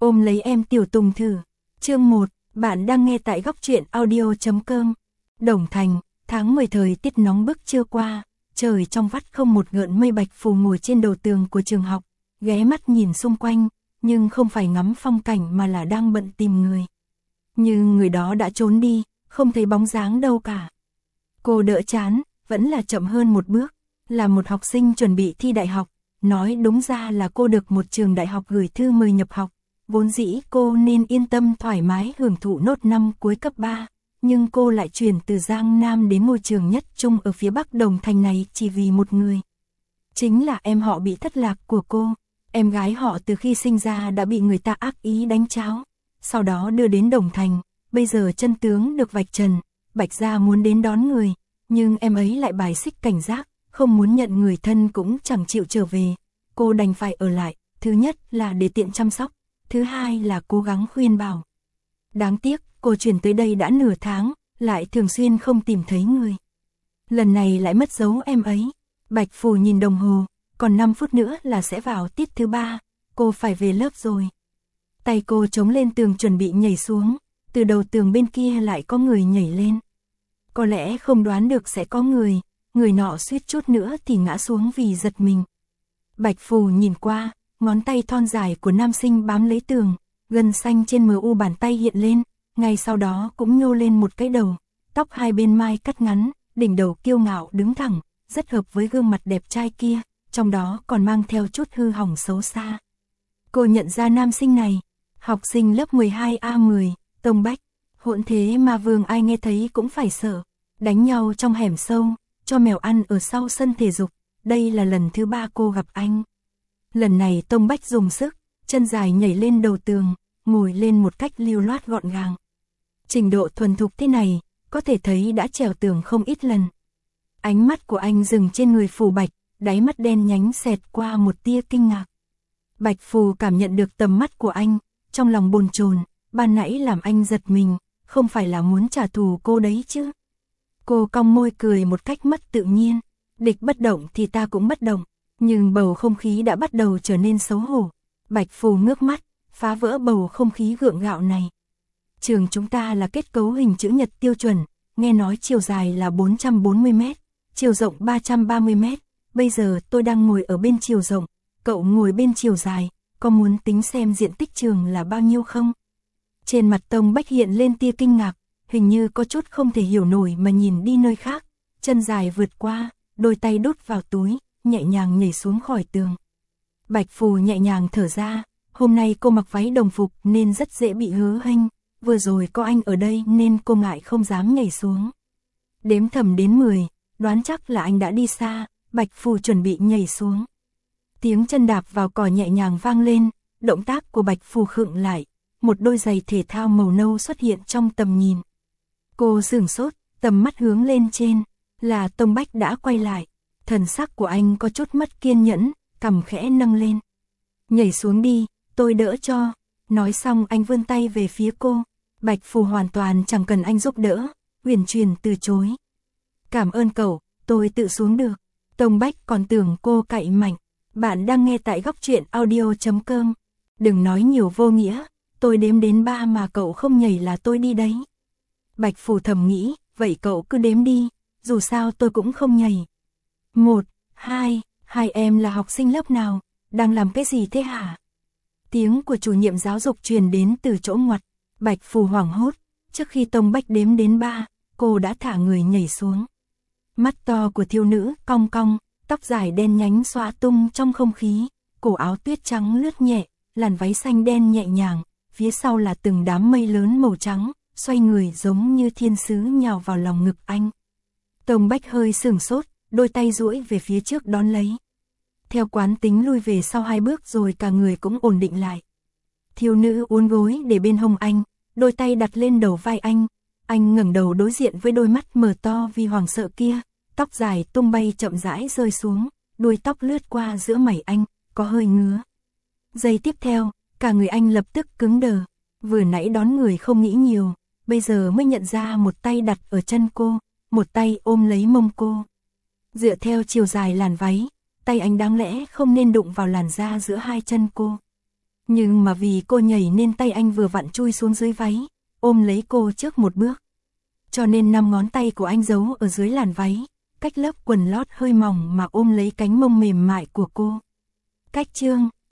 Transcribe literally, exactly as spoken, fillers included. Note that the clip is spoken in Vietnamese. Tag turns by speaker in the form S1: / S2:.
S1: ôm lấy em Tiểu Tùng thử. Chương một, bạn đang nghe tại góc truyện audio chấm com. Đồng Thành, tháng mười thời tiết nóng bức trưa qua, trời trong vắt không một gợn mây. Bạch Phù ngồi trên đầu tường của trường học, ghé mắt nhìn xung quanh, nhưng không phải ngắm phong cảnh mà là đang bận tìm người. Nhưng người đó đã trốn đi, không thấy bóng dáng đâu cả. Cô đỡ chán, vẫn là chậm hơn một bước, là một học sinh chuẩn bị thi đại học. Nói đúng ra là cô được một trường đại học gửi thư mời nhập học, vốn dĩ cô nên yên tâm thoải mái hưởng thụ nốt năm cuối cấp ba, nhưng cô lại chuyển từ Giang Nam đến ngôi trường nhất trung ở phía Bắc Đồng Thành này chỉ vì một người. Chính là em họ bị thất lạc của cô, em gái họ từ khi sinh ra đã bị người ta ác ý đánh cháo, sau đó đưa đến Đồng Thành, bây giờ chân tướng được vạch trần, Bạch gia muốn đến đón người, nhưng em ấy lại bài xích cảnh giác, không muốn nhận người thân cũng chẳng chịu trở về, cô đành phải ở lại, thứ nhất là để tiện chăm sóc, thứ hai là cố gắng khuyên bảo. Đáng tiếc, cô chuyển tới đây đã nửa tháng, lại thường xuyên không tìm thấy người. Lần này lại mất dấu em ấy. Bạch Phù nhìn đồng hồ, còn năm phút nữa là sẽ vào tiết thứ ba, cô phải về lớp rồi. Tay cô chống lên tường chuẩn bị nhảy xuống, từ đầu tường bên kia lại có người nhảy lên. Có lẽ không đoán được sẽ có người, người nọ suýt chút nữa thì ngã xuống vì giật mình. Bạch Phù nhìn qua, ngón tay thon dài của nam sinh bám lấy tường, gân xanh trên mờ u bàn tay hiện lên, ngay sau đó cũng nhô lên một cái đầu, tóc hai bên mai cắt ngắn, đỉnh đầu kiêu ngạo đứng thẳng, rất hợp với gương mặt đẹp trai kia, trong đó còn mang theo chút hư hỏng xấu xa. Cô nhận ra nam sinh này, học sinh lớp mười hai A mười, Tông Bách, hỗn thế mà vương ai nghe thấy cũng phải sợ, đánh nhau trong hẻm sâu, cho mèo ăn ở sau sân thể dục, đây là lần thứ ba cô gặp anh. Lần này Tông Bách dùng sức, chân dài nhảy lên đầu tường, ngồi lên một cách lưu loát gọn gàng. Trình độ thuần thục thế này, có thể thấy đã trèo tường không ít lần. Ánh mắt của anh dừng trên người Phù Bạch, đáy mắt đen nhánh xẹt qua một tia kinh ngạc. Bạch Phù cảm nhận được tầm mắt của anh, trong lòng bồn chồn, ban nãy làm anh giật mình, không phải là muốn trả thù cô đấy chứ. Cô cong môi cười một cách mất tự nhiên, địch bất động thì ta cũng bất động, nhưng bầu không khí đã bắt đầu trở nên xấu hổ. Bạch Phù ngước mắt, phá vỡ bầu không khí gượng gạo này. Trường chúng ta là kết cấu hình chữ nhật tiêu chuẩn, nghe nói chiều dài là bốn trăm bốn mươi mét, chiều rộng ba trăm ba mươi mét, bây giờ tôi đang ngồi ở bên chiều rộng, cậu ngồi bên chiều dài, có muốn tính xem diện tích trường là bao nhiêu không? Trên mặt Tông Bách hiện lên tia kinh ngạc, hình như có chút không thể hiểu nổi mà nhìn đi nơi khác, chân dài vượt qua, đôi tay đút vào túi, nhẹ nhàng nhảy xuống khỏi tường. Bạch Phù nhẹ nhàng thở ra, hôm nay cô mặc váy đồng phục nên rất dễ bị hớ hênh, vừa rồi có anh ở đây nên cô ngại không dám nhảy xuống. Đếm thầm đến mười, đoán chắc là anh đã đi xa, Bạch Phù chuẩn bị nhảy xuống. Tiếng chân đạp vào cỏ nhẹ nhàng vang lên, động tác của Bạch Phù khựng lại, một đôi giày thể thao màu nâu xuất hiện trong tầm nhìn. Cô sửng sốt, tầm mắt hướng lên trên, là Tông Bách đã quay lại, thần sắc của anh có chút mất kiên nhẫn, cằm khẽ nâng lên. Nhảy xuống đi, tôi đỡ cho. Nói xong anh vươn tay về phía cô, Bạch Phù hoàn toàn chẳng cần anh giúp đỡ, huyền truyền từ chối. Cảm ơn cậu, tôi tự xuống được. Tông Bách còn tưởng cô cậy mạnh. Bạn đang nghe tại góc truyện audio chấm com. Đừng nói nhiều vô nghĩa, tôi đếm đến ba mà cậu không nhảy là tôi đi đấy. Bạch Phù thầm nghĩ, vậy cậu cứ đếm đi, dù sao tôi cũng không nhảy. Một, hai, hai em là học sinh lớp nào, đang làm cái gì thế hả? Tiếng của chủ nhiệm giáo dục truyền đến từ chỗ ngoặt, Bạch Phù hoảng hốt, trước khi Tông Bách đếm đến ba, cô đã thả người nhảy xuống. Mắt to của thiếu nữ cong cong, tóc dài đen nhánh xõa tung trong không khí, cổ áo tuyết trắng lướt nhẹ, làn váy xanh đen nhẹ nhàng, phía sau là từng đám mây lớn màu trắng, xoay người giống như thiên sứ nhào vào lòng ngực anh. Tông Bách hơi sửng sốt, đôi tay duỗi về phía trước đón lấy. Theo quán tính lui về sau hai bước rồi cả người cũng ổn định lại. Thiếu nữ uốn gối để bên hông anh, đôi tay đặt lên đầu vai anh. Anh ngẩng đầu đối diện với đôi mắt mở to vì hoảng sợ kia, tóc dài tung bay chậm rãi rơi xuống, đuôi tóc lướt qua giữa mày anh, có hơi ngứa. Giây tiếp theo, cả người anh lập tức cứng đờ, vừa nãy đón người không nghĩ nhiều, bây giờ mới nhận ra một tay đặt ở chân cô, một tay ôm lấy mông cô. Dựa theo chiều dài làn váy, tay anh đáng lẽ không nên đụng vào làn da giữa hai chân cô. Nhưng mà vì cô nhảy nên tay anh vừa vặn chui xuống dưới váy, ôm lấy cô trước một bước. Cho nên năm ngón tay của anh giấu ở dưới làn váy, cách lớp quần lót hơi mỏng mà ôm lấy cánh mông mềm mại của cô. Cách chương